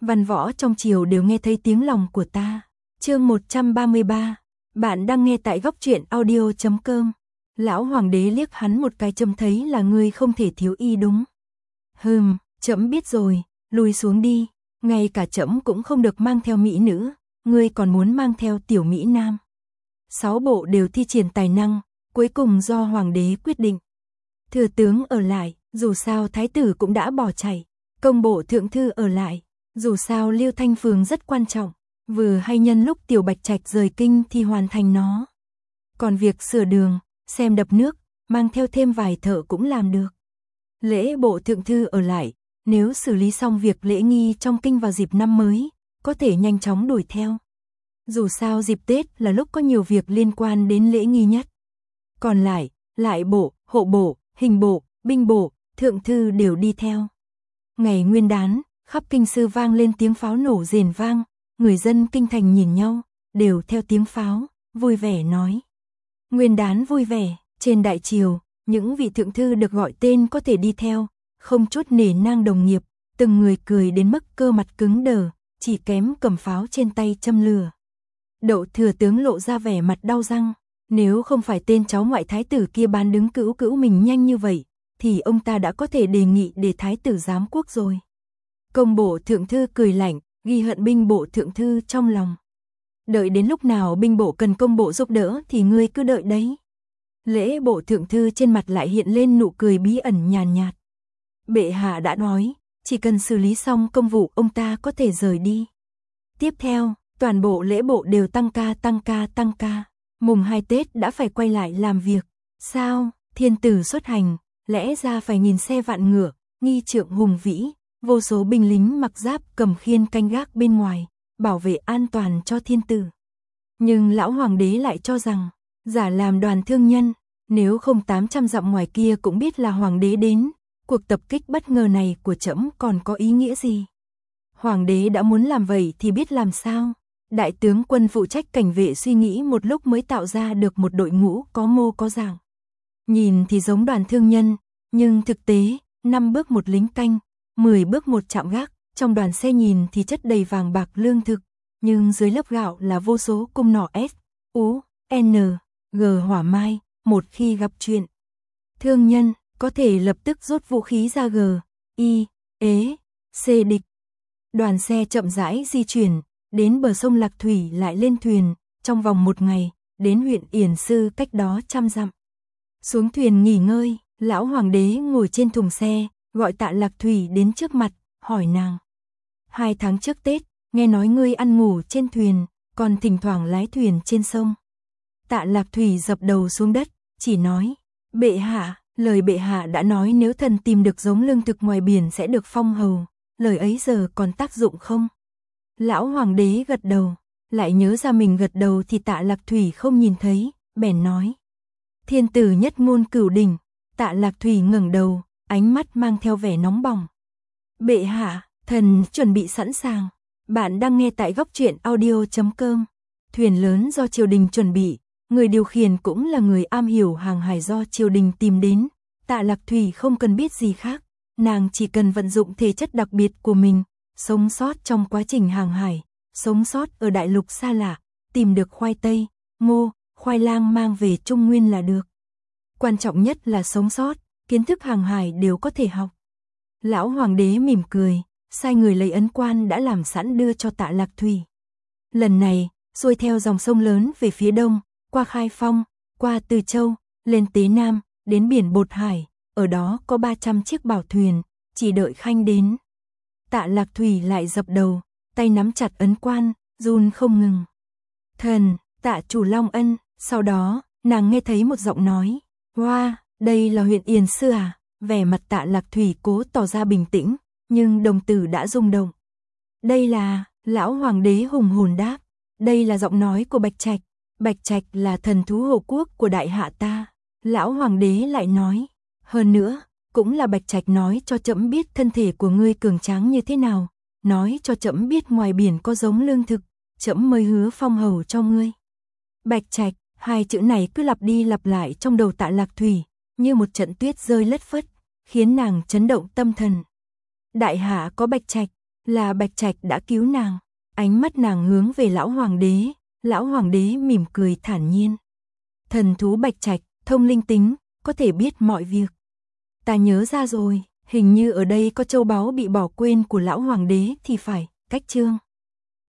Văn võ trong triều đều nghe thấy tiếng lòng của ta. Chương 133. Bạn đang nghe tại góc truyện audio.com. Lão hoàng đế liếc hắn một cái, trông thấy là ngươi không thể thiếu y đúng. Trẫm biết rồi, lùi xuống đi, ngay cả trẫm cũng không được mang theo mỹ nữ, ngươi còn muốn mang theo tiểu mỹ nam. 6 bộ đều thi triển tài năng, cuối cùng do hoàng đế quyết định. Thừa tướng ở lại, dù sao thái tử cũng đã bỏ chạy. Công bộ thượng thư ở lại, dù sao Liêu Thanh Phường rất quan trọng, vừa hay nhân lúc Tiểu Bạch Trạch rời kinh thì hoàn thành nó. Còn việc sửa đường, xem đập nước, mang theo thêm vài thợ cũng làm được. Lễ bộ thượng thư ở lại, nếu xử lý xong việc lễ nghi trong kinh vào dịp năm mới, có thể nhanh chóng đuổi theo. Dù sao dịp Tết là lúc có nhiều việc liên quan đến lễ nghi nhất. Còn lại bộ, hộ bộ, hình bộ, binh bộ, thượng thư đều đi theo. Ngày Nguyên đán, khắp kinh sư vang lên tiếng pháo nổ rền vang, người dân kinh thành nhìn nhau, đều theo tiếng pháo, vui vẻ nói. Nguyên đán vui vẻ, trên đại triều, những vị thượng thư được gọi tên có thể đi theo, không chút nể nang đồng nghiệp, từng người cười đến mức cơ mặt cứng đờ, chỉ kém cầm pháo trên tay châm lửa. Đậu thừa tướng lộ ra vẻ mặt đau răng, nếu không phải tên cháu ngoại thái tử kia bán đứng cữu mình nhanh như vậy, thì ông ta đã có thể đề nghị để thái tử giám quốc rồi. Công bộ thượng thư cười lạnh, ghi hận binh bộ thượng thư trong lòng. Đợi đến lúc nào binh bộ cần công bộ giúp đỡ thì ngươi cứ đợi đấy. Lễ bộ thượng thư trên mặt lại hiện lên nụ cười bí ẩn nhàn nhạt. Bệ hạ đã nói, chỉ cần xử lý xong công vụ ông ta có thể rời đi. Tiếp theo, toàn bộ lễ bộ đều tăng ca. Mùng 2 Tết đã phải quay lại làm việc. Sao, thiên tử xuất hành, lẽ ra phải nghìn xe vạn ngựa, nghi trượng hùng vĩ, vô số binh lính mặc giáp cầm khiên canh gác bên ngoài, bảo vệ an toàn cho thiên tử. Nhưng lão hoàng đế lại cho rằng, giả làm đoàn thương nhân, nếu không 800 dặm ngoài kia cũng biết là hoàng đế đến, cuộc tập kích bất ngờ này của trẫm còn có ý nghĩa gì? Hoàng đế đã muốn làm vậy thì biết làm sao? Đại tướng quân phụ trách cảnh vệ suy nghĩ một lúc mới tạo ra được một đội ngũ có mô có dạng. Nhìn thì giống đoàn thương nhân, nhưng thực tế, 5 bước một lính canh, 10 bước một trạm gác, trong đoàn xe nhìn thì chất đầy vàng bạc lương thực, nhưng dưới lớp gạo là vô số cung nỏ S, U, N, G hỏa mai, một khi gặp chuyện. Thương nhân, có thể lập tức rút vũ khí ra G, I, ế, C địch. Đoàn xe chậm rãi di chuyển, đến bờ sông Lạc Thủy lại lên thuyền, trong vòng 1 ngày, đến huyện Yển Sư cách đó 100 dặm. Xuống thuyền nghỉ ngơi, lão hoàng đế ngồi trên thùng xe, gọi Tạ Lạc Thủy đến trước mặt, hỏi nàng. 2 tháng trước Tết, nghe nói ngươi ăn ngủ trên thuyền, còn thỉnh thoảng lái thuyền trên sông. Tạ Lạc Thủy dập đầu xuống đất, chỉ nói, bệ hạ, lời bệ hạ đã nói nếu thần tìm được giống lương thực ngoài biển sẽ được phong hầu, lời ấy giờ còn tác dụng không? Lão hoàng đế gật đầu, lại nhớ ra mình gật đầu thì Tạ Lạc Thủy không nhìn thấy, bèn nói. Thiên tử nhất ngôn cửu đỉnh. Tạ Lạc Thủy ngẩng đầu, ánh mắt mang theo vẻ nóng bỏng. Bệ hạ, thần chuẩn bị sẵn sàng. Bạn đang nghe tại góc truyện audio.com. Thuyền lớn do triều đình chuẩn bị, người điều khiển cũng là người am hiểu hàng hải do triều đình tìm đến. Tạ Lạc Thủy không cần biết gì khác, nàng chỉ cần vận dụng thể chất đặc biệt của mình, sống sót trong quá trình hàng hải, sống sót ở đại lục xa lạ, tìm được khoai tây, ngô, khoai lang mang về Trung Nguyên là được. Quan trọng nhất là sống sót, kiến thức hàng hải đều có thể học. Lão hoàng đế mỉm cười, sai người lấy ấn quan đã làm sẵn đưa cho Tạ Lạc Thủy. Lần này, xuôi theo dòng sông lớn về phía đông, qua Khai Phong, qua Từ Châu, lên Tế Nam, đến biển Bột Hải, ở đó có 300 chiếc bảo thuyền, chỉ đợi khanh đến. Tạ Lạc Thủy lại dập đầu, tay nắm chặt ấn quan, run không ngừng. Thần, Tạ chủ Long ân. Sau đó, nàng nghe thấy một giọng nói, wow, đây là huyện Yển Sư à? Vẻ mặt Tạ Lạc Thủy cố tỏ ra bình tĩnh, nhưng đồng tử đã rung động. Đây là, lão hoàng đế hùng hồn đáp, đây là giọng nói của Bạch Trạch. Bạch Trạch là thần thú hộ quốc của đại hạ ta. Lão hoàng đế lại nói, hơn nữa, cũng là Bạch Trạch nói cho trẫm biết thân thể của ngươi cường tráng như thế nào, nói cho trẫm biết ngoài biển có giống lương thực, trẫm mới hứa phong hầu cho ngươi. Bạch Trạch, 2 chữ này cứ lặp đi lặp lại trong đầu Tạ Lạc Thủy, như một trận tuyết rơi lất phất, khiến nàng chấn động tâm thần. Đại hạ có Bạch Trạch, là Bạch Trạch đã cứu nàng. Ánh mắt nàng hướng về lão hoàng đế mỉm cười thản nhiên. Thần thú Bạch Trạch, thông linh tính, có thể biết mọi việc. Ta nhớ ra rồi, hình như ở đây có châu báu bị bỏ quên của lão hoàng đế thì phải, cách chương.